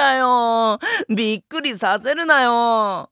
だよ。びっくりさせるなよ。